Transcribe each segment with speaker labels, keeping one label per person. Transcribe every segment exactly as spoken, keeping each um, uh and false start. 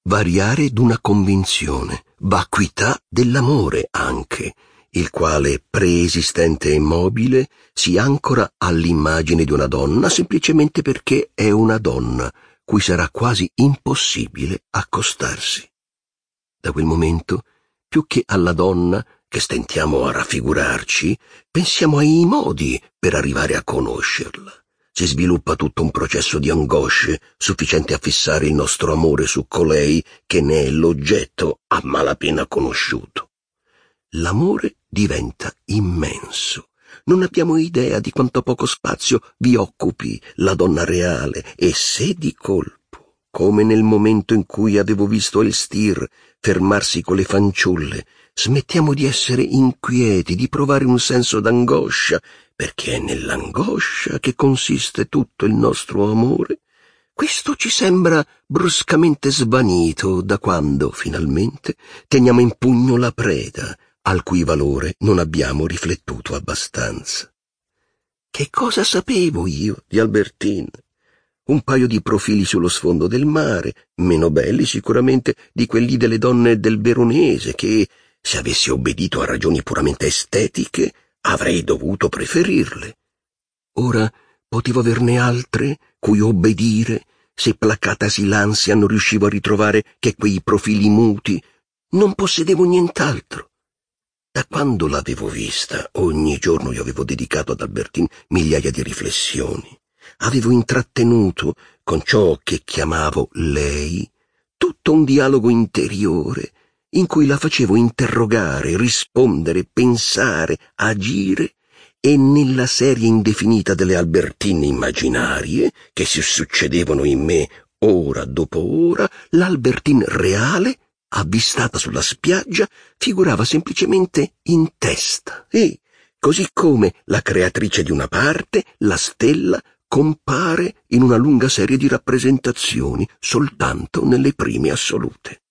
Speaker 1: variare d'una convinzione, vacuità dell'amore anche, il quale, preesistente e immobile, si ancora all'immagine di una donna semplicemente perché è una donna, cui sarà quasi impossibile accostarsi. Da quel momento, più che alla donna che stentiamo a raffigurarci, pensiamo ai modi per arrivare a conoscerla. Si sviluppa tutto un processo di angosce sufficiente a fissare il nostro amore su colei che ne è l'oggetto a malapena conosciuto. L'amore diventa immenso. Non abbiamo idea di quanto poco spazio vi occupi la donna reale e se di colpo, come nel momento in cui avevo visto Elstir fermarsi con le fanciulle, smettiamo di essere inquieti, di provare un senso d'angoscia, perché è nell'angoscia che consiste tutto il nostro amore, questo ci sembra bruscamente svanito da quando, finalmente, teniamo in pugno la preda, al cui valore non abbiamo riflettuto abbastanza. Che cosa sapevo io di Albertine? Un paio di profili sullo sfondo del mare, meno belli sicuramente di quelli delle donne del Veronese, che, se avessi obbedito a ragioni puramente estetiche, avrei dovuto preferirle. Ora potevo averne altre cui obbedire, se placatasi l'ansia non riuscivo a ritrovare che quei profili muti. Non possedevo nient'altro. Da quando l'avevo vista, ogni giorno io avevo dedicato ad Albertine migliaia di riflessioni. Avevo intrattenuto, con ciò che chiamavo lei, tutto un dialogo interiore, in cui la facevo interrogare, rispondere, pensare, agire, e nella serie indefinita delle Albertine immaginarie, che si succedevano in me ora dopo ora, l'Albertine reale, avvistata sulla spiaggia, figurava semplicemente in testa e, così come la creatrice di una parte, la stella, compare in una lunga serie di rappresentazioni soltanto nelle prime assolute.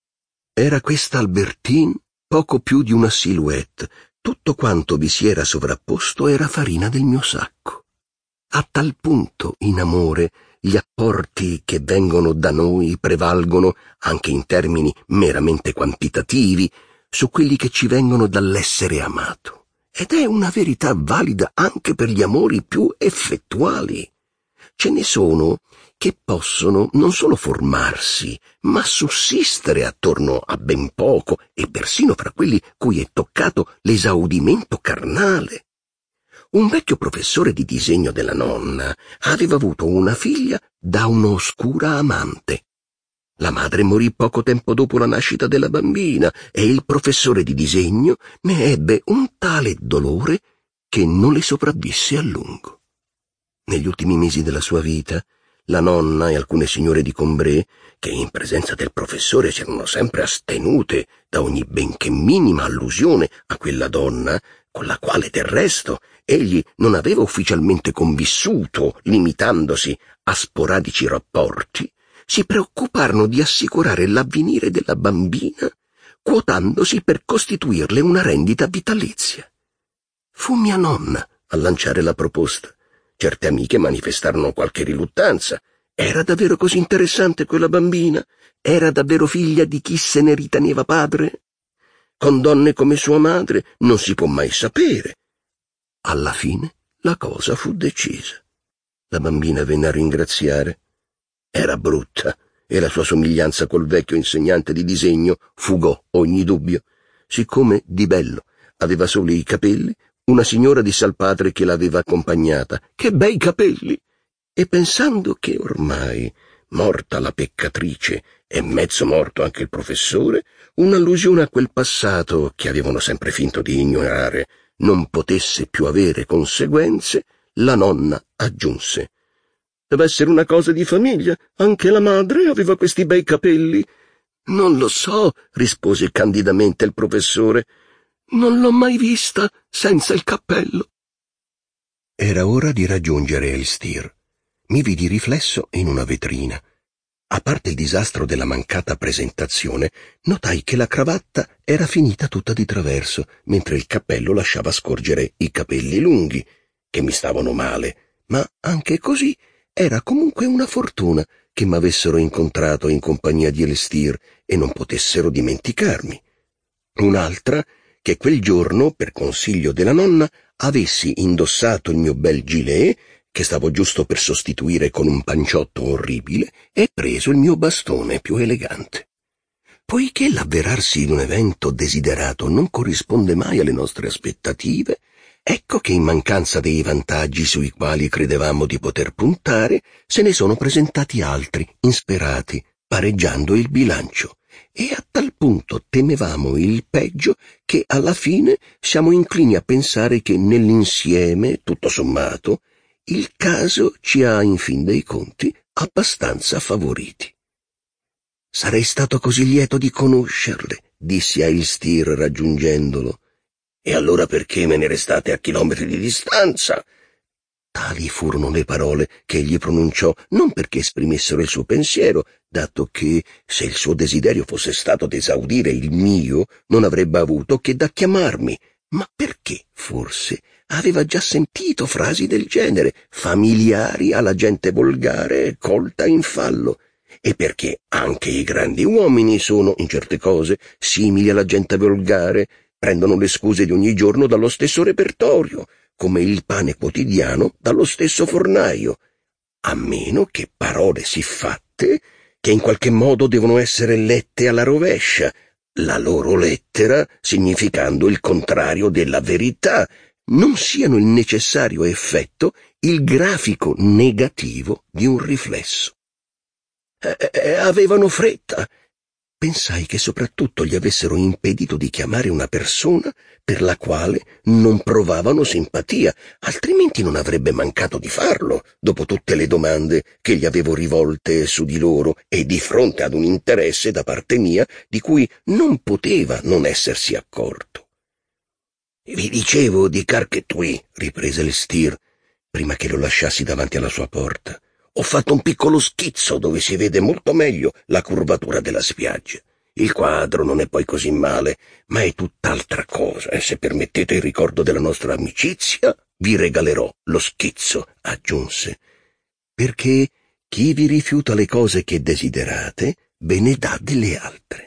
Speaker 1: Era questa Albertine poco più di una silhouette, tutto quanto vi si era sovrapposto era farina del mio sacco. A tal punto, in amore, gli apporti che vengono da noi prevalgono, anche in termini meramente quantitativi, su quelli che ci vengono dall'essere amato. Ed è una verità valida anche per gli amori più effettuali. Ce ne sono che possono non solo formarsi, ma sussistere attorno a ben poco e persino fra quelli cui è toccato l'esaudimento carnale. Un vecchio professore di disegno della nonna aveva avuto una figlia da un'oscura amante. La madre morì poco tempo dopo la nascita della bambina e il professore di disegno ne ebbe un tale dolore che non le sopravvisse a lungo. Negli ultimi mesi della sua vita, la nonna e alcune signore di Combray, che in presenza del professore si erano sempre astenute da ogni benché minima allusione a quella donna, con la quale del resto egli non aveva ufficialmente convissuto, limitandosi a sporadici rapporti, si preoccuparono di assicurare l'avvenire della bambina, quotandosi per costituirle una rendita vitalizia. Fu mia nonna a lanciare la proposta. Certe amiche manifestarono qualche riluttanza. Era davvero così interessante quella bambina? Era davvero figlia di chi se ne riteneva padre? Con donne come sua madre non si può mai sapere. Alla fine la cosa fu decisa. La bambina venne a ringraziare. Era brutta e la sua somiglianza col vecchio insegnante di disegno fugò ogni dubbio. Siccome di bello aveva solo i capelli, una signora disse al padre che l'aveva accompagnata: «Che bei capelli!» E pensando che ormai, morta la peccatrice e mezzo morto anche il professore, un'allusione a quel passato che avevano sempre finto di ignorare non potesse più avere conseguenze, la nonna aggiunse: «Deve essere una cosa di famiglia, anche la madre aveva questi bei capelli». «Non lo so», rispose candidamente il professore, «non l'ho mai vista senza il cappello». Era ora di raggiungere Elstir. Mi vidi riflesso in una vetrina. A parte il disastro della mancata presentazione, notai che la cravatta era finita tutta di traverso, mentre il cappello lasciava scorgere i capelli lunghi, che mi stavano male, ma anche così era comunque una fortuna che m'avessero incontrato in compagnia di Elstir e non potessero dimenticarmi. Un'altra, che quel giorno, per consiglio della nonna, avessi indossato il mio bel gilet, che stavo giusto per sostituire con un panciotto orribile, e preso il mio bastone più elegante. Poiché l'avverarsi di un evento desiderato non corrisponde mai alle nostre aspettative, ecco che in mancanza dei vantaggi sui quali credevamo di poter puntare, se ne sono presentati altri, insperati, pareggiando il bilancio, e a tal punto temevamo il peggio che alla fine siamo inclini a pensare che nell'insieme, tutto sommato, il caso ci ha in fin dei conti abbastanza favoriti. «Sarei stato così lieto di conoscerle», dissi a Elstir raggiungendolo. «E allora perché me ne restate a chilometri di distanza?» Tali furono le parole che egli pronunciò, non perché esprimessero il suo pensiero, dato che, se il suo desiderio fosse stato d'esaudire il mio, non avrebbe avuto che da chiamarmi, ma perché, forse, aveva già sentito frasi del genere, familiari alla gente volgare e colta in fallo, e perché anche i grandi uomini sono, in certe cose, simili alla gente volgare, prendono le scuse di ogni giorno dallo stesso repertorio, come il pane quotidiano dallo stesso fornaio, a meno che parole siffatte, che in qualche modo devono essere lette alla rovescia, la loro lettera significando il contrario della verità, non siano il necessario effetto, il grafico negativo di un riflesso. Eh, eh, avevano fretta. Pensai che soprattutto gli avessero impedito di chiamare una persona per la quale non provavano simpatia, altrimenti non avrebbe mancato di farlo, dopo tutte le domande che gli avevo rivolte su di loro e di fronte ad un interesse da parte mia di cui non poteva non essersi accorto. «Vi dicevo di Carquetui», riprese Elstir, prima che lo lasciassi davanti alla sua porta. «Ho fatto un piccolo schizzo dove si vede molto meglio la curvatura della spiaggia. Il quadro non è poi così male, ma è tutt'altra cosa, e se permettete il ricordo della nostra amicizia, vi regalerò lo schizzo», aggiunse, «perché chi vi rifiuta le cose che desiderate, ve ne dà delle altre.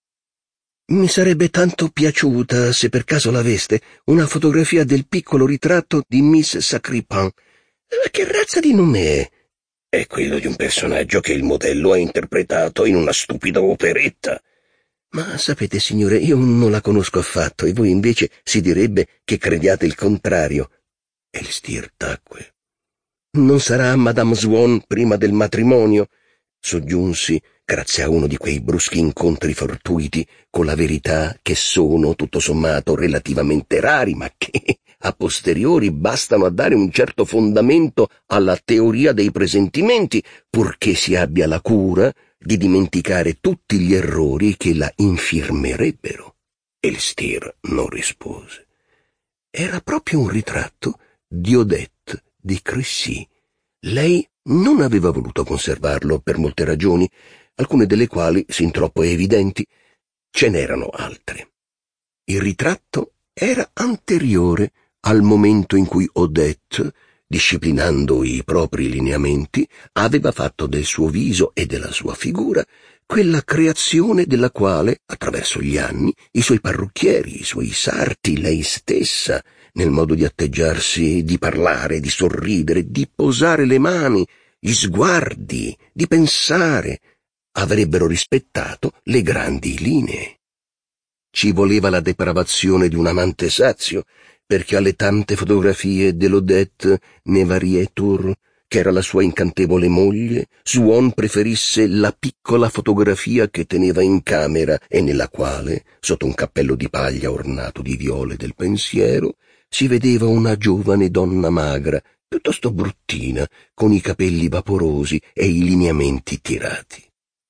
Speaker 1: Mi sarebbe tanto piaciuta, se per caso l'aveste, una fotografia del piccolo ritratto di Miss Sacripant. Ma che razza di nome è?» «È quello di un personaggio che il modello ha interpretato in una stupida operetta». «Ma sapete, signore, io non la conosco affatto, e voi invece si direbbe che crediate il contrario». Elstir tacque. «Non sarà Madame Swan prima del matrimonio?» soggiunsi, grazie a uno di quei bruschi incontri fortuiti con la verità che sono, tutto sommato, relativamente rari, ma che, a posteriori, bastano a dare un certo fondamento alla teoria dei presentimenti, purché si abbia la cura di dimenticare tutti gli errori che la infirmerebbero. Elstir non rispose. Era proprio un ritratto di Odette di Crécy. Lei non aveva voluto conservarlo per molte ragioni, alcune delle quali sin troppo evidenti. Ce n'erano altre. Il ritratto era anteriore al momento in cui Odette, disciplinando i propri lineamenti, aveva fatto del suo viso e della sua figura quella creazione della quale, attraverso gli anni, i suoi parrucchieri, i suoi sarti, lei stessa, nel modo di atteggiarsi, di parlare, di sorridere, di posare le mani, gli sguardi, di pensare, avrebbero rispettato le grandi linee. Ci voleva la depravazione di un amante sazio, perché alle tante fotografie dell'Odette Nevarietur, che era la sua incantevole moglie, Swan preferisse la piccola fotografia che teneva in camera e nella quale, sotto un cappello di paglia ornato di viole del pensiero, si vedeva una giovane donna magra, piuttosto bruttina, con i capelli vaporosi e i lineamenti tirati.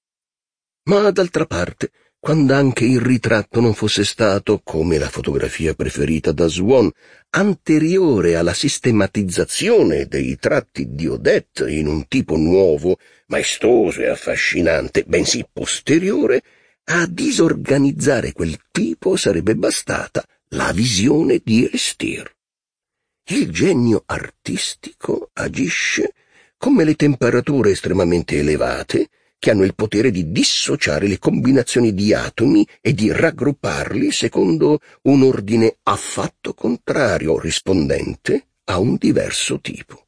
Speaker 1: Ma d'altra parte, quando anche il ritratto non fosse stato, come la fotografia preferita da Swan, anteriore alla sistematizzazione dei tratti di Odette in un tipo nuovo, maestoso e affascinante, bensì posteriore, a disorganizzare quel tipo sarebbe bastata la visione di Elstir. Il genio artistico agisce come le temperature estremamente elevate, che hanno il potere di dissociare le combinazioni di atomi e di raggrupparli secondo un ordine affatto contrario, rispondente a un diverso tipo.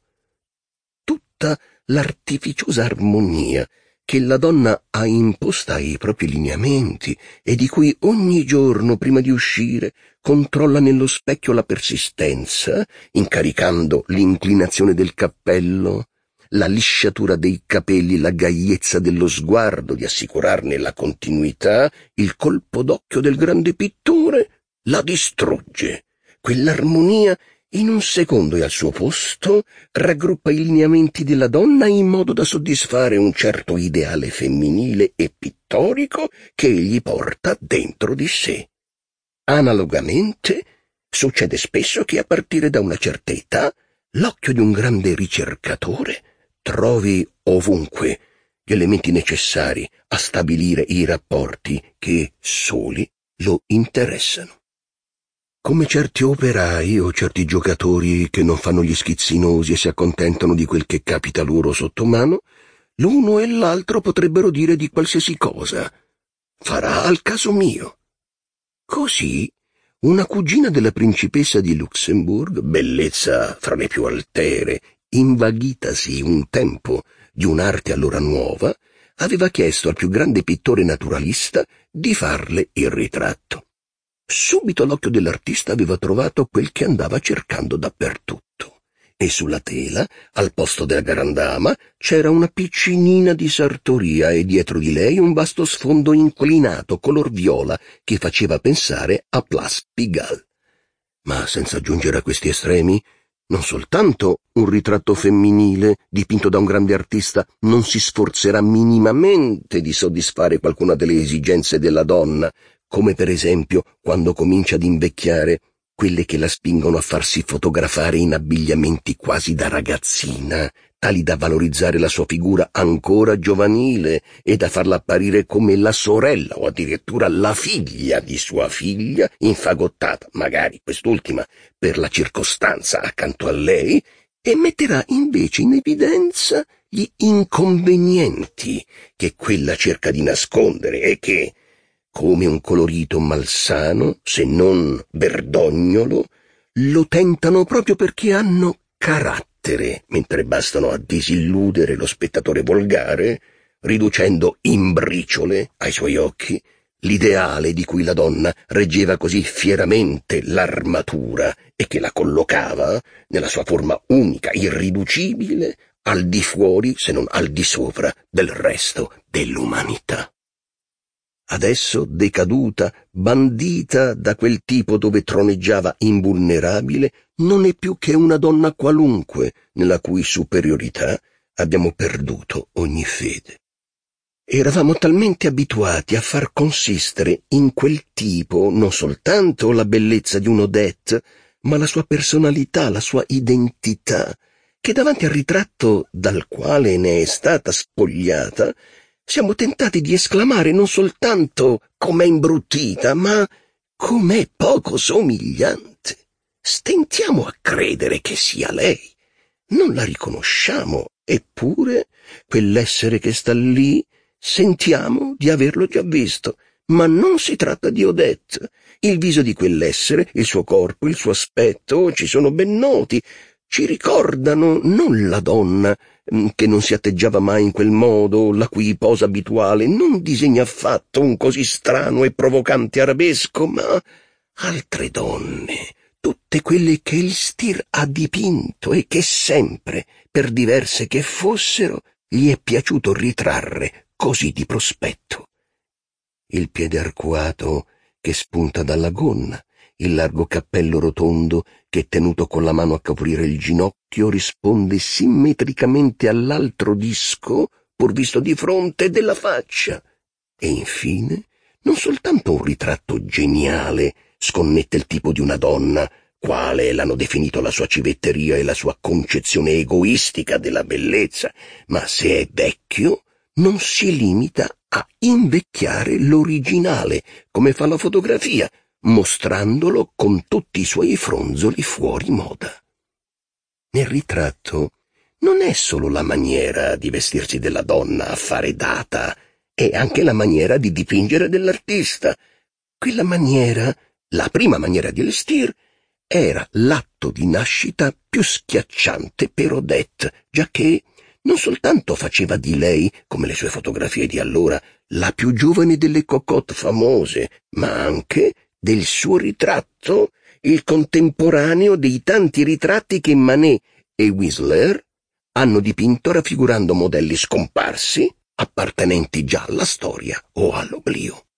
Speaker 1: Tutta l'artificiosa armonia che la donna ha imposta ai propri lineamenti e di cui ogni giorno prima di uscire controlla nello specchio la persistenza, incaricando l'inclinazione del cappello, la lisciatura dei capelli, la gaiezza dello sguardo di assicurarne la continuità, il colpo d'occhio del grande pittore la distrugge. Quell'armonia in un secondo e al suo posto raggruppa i lineamenti della donna in modo da soddisfare un certo ideale femminile e pittorico che egli porta dentro di sé. Analogamente, succede spesso che a partire da una certa età l'occhio di un grande ricercatore trovi ovunque gli elementi necessari a stabilire i rapporti che soli lo interessano. Come certi operai o certi giocatori che non fanno gli schizzinosi e si accontentano di quel che capita loro sotto mano, l'uno e l'altro potrebbero dire di qualsiasi cosa. Farà al caso mio. Così, una cugina della principessa di Luxemburg, bellezza fra le più altere, invaghitasi un tempo di un'arte allora nuova, aveva chiesto al più grande pittore naturalista di farle il ritratto. Subito l'occhio dell'artista aveva trovato quel che andava cercando dappertutto, e sulla tela, al posto della grandama, c'era una piccinina di sartoria e dietro di lei un vasto sfondo inclinato color viola che faceva pensare a Place Pigalle. Ma senza giungere a questi estremi, non soltanto un ritratto femminile dipinto da un grande artista non si sforzerà minimamente di soddisfare qualcuna delle esigenze della donna, come per esempio quando comincia ad invecchiare quelle che la spingono a farsi fotografare in abbigliamenti quasi da ragazzina, tali da valorizzare la sua figura ancora giovanile e da farla apparire come la sorella o addirittura la figlia di sua figlia, infagottata, magari quest'ultima, per la circostanza accanto a lei, e metterà invece in evidenza gli inconvenienti che quella cerca di nascondere e che, come un colorito malsano, se non verdognolo, lo tentano proprio perché hanno carattere, mentre bastano a disilludere lo spettatore volgare, riducendo in briciole ai suoi occhi l'ideale di cui la donna reggeva così fieramente l'armatura e che la collocava, nella sua forma unica, irriducibile, al di fuori, se non al di sopra, del resto dell'umanità. Adesso decaduta, bandita da quel tipo dove troneggiava invulnerabile, non è più che una donna qualunque, nella cui superiorità abbiamo perduto ogni fede. Eravamo talmente abituati a far consistere in quel tipo non soltanto la bellezza di un'Odette, ma la sua personalità, la sua identità, che davanti al ritratto dal quale ne è stata spogliata, siamo tentati di esclamare non soltanto com'è imbruttita, ma com'è poco somigliante. Stentiamo a credere che sia lei. Non la riconosciamo, eppure quell'essere che sta lì sentiamo di averlo già visto. Ma non si tratta di Odette. Il viso di quell'essere, il suo corpo, il suo aspetto ci sono ben noti. Ci ricordano non la donna che non si atteggiava mai in quel modo, la cui posa abituale non disegna affatto un così strano e provocante arabesco, ma altre donne, tutte quelle che il Stier ha dipinto e che sempre, per diverse che fossero, gli è piaciuto ritrarre così di prospetto. Il piede arcuato che spunta dalla gonna, il largo cappello rotondo che, tenuto con la mano a coprire il ginocchio, risponde simmetricamente all'altro disco, pur visto di fronte, della faccia. E infine, non soltanto un ritratto geniale sconnette il tipo di una donna, quale l'hanno definito la sua civetteria e la sua concezione egoistica della bellezza, ma se è vecchio, non si limita a invecchiare l'originale, come fa la fotografia, mostrandolo con tutti i suoi fronzoli fuori moda. Nel ritratto non è solo la maniera di vestirsi della donna a fare data, è anche la maniera di dipingere dell'artista. Quella maniera, la prima maniera di allestir, era l'atto di nascita più schiacciante per Odette, giacché non soltanto faceva di lei, come le sue fotografie di allora, la più giovane delle cocotte famose, ma anche del suo ritratto, il contemporaneo dei tanti ritratti che Manet e Whistler hanno dipinto raffigurando modelli scomparsi, appartenenti già alla storia o all'oblio.